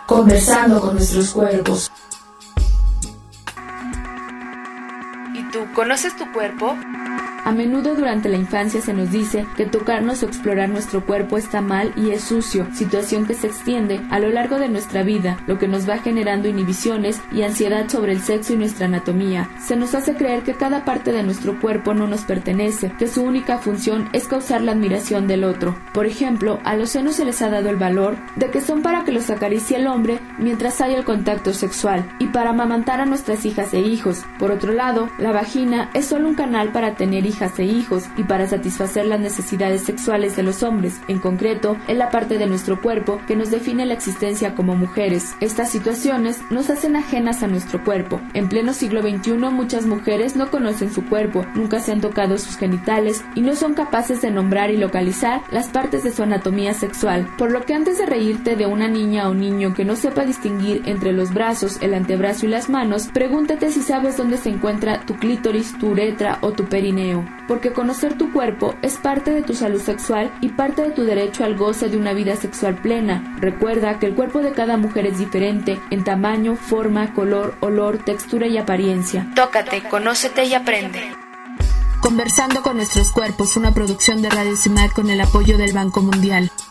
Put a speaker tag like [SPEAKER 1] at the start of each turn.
[SPEAKER 1] Conversando con nuestros cuerpos.
[SPEAKER 2] ¿Y tú conoces tu cuerpo?
[SPEAKER 3] A menudo durante la infancia se nos dice que tocarnos o explorar nuestro cuerpo está mal y es sucio, situación que se extiende a lo largo de nuestra vida, lo que nos va generando inhibiciones y ansiedad sobre el sexo y nuestra anatomía. Se nos hace creer que cada parte de nuestro cuerpo no nos pertenece, que su única función es causar la admiración del otro. Por ejemplo, a los senos se les ha dado el valor de que son para que los acaricie el hombre mientras hay el contacto sexual y para amamantar a nuestras hijas e hijos. Por otro lado, la vagina es solo un canal para tener hijas e hijos y para satisfacer las necesidades sexuales de los hombres. En concreto, es la parte de nuestro cuerpo que nos define la existencia como mujeres. Estas situaciones nos hacen ajenas a nuestro cuerpo. En pleno siglo XXI, muchas mujeres no conocen su cuerpo, nunca se han tocado sus genitales y no son capaces de nombrar y localizar las partes de su anatomía sexual. Por lo que antes de reírte de una niña o niño que no sepa distinguir entre los brazos, el antebrazo y las manos, pregúntate si sabes dónde se encuentra tu clítoris, tu uretra o tu perineo. Porque conocer tu cuerpo es parte de tu salud sexual y parte de tu derecho al goce de una vida sexual plena. Recuerda que el cuerpo de cada mujer es diferente en tamaño, forma, color, olor, textura y apariencia.
[SPEAKER 2] Tócate, conócete y aprende.
[SPEAKER 3] Conversando con nuestros cuerpos, una producción de Radio CIMAC con el apoyo del Banco Mundial.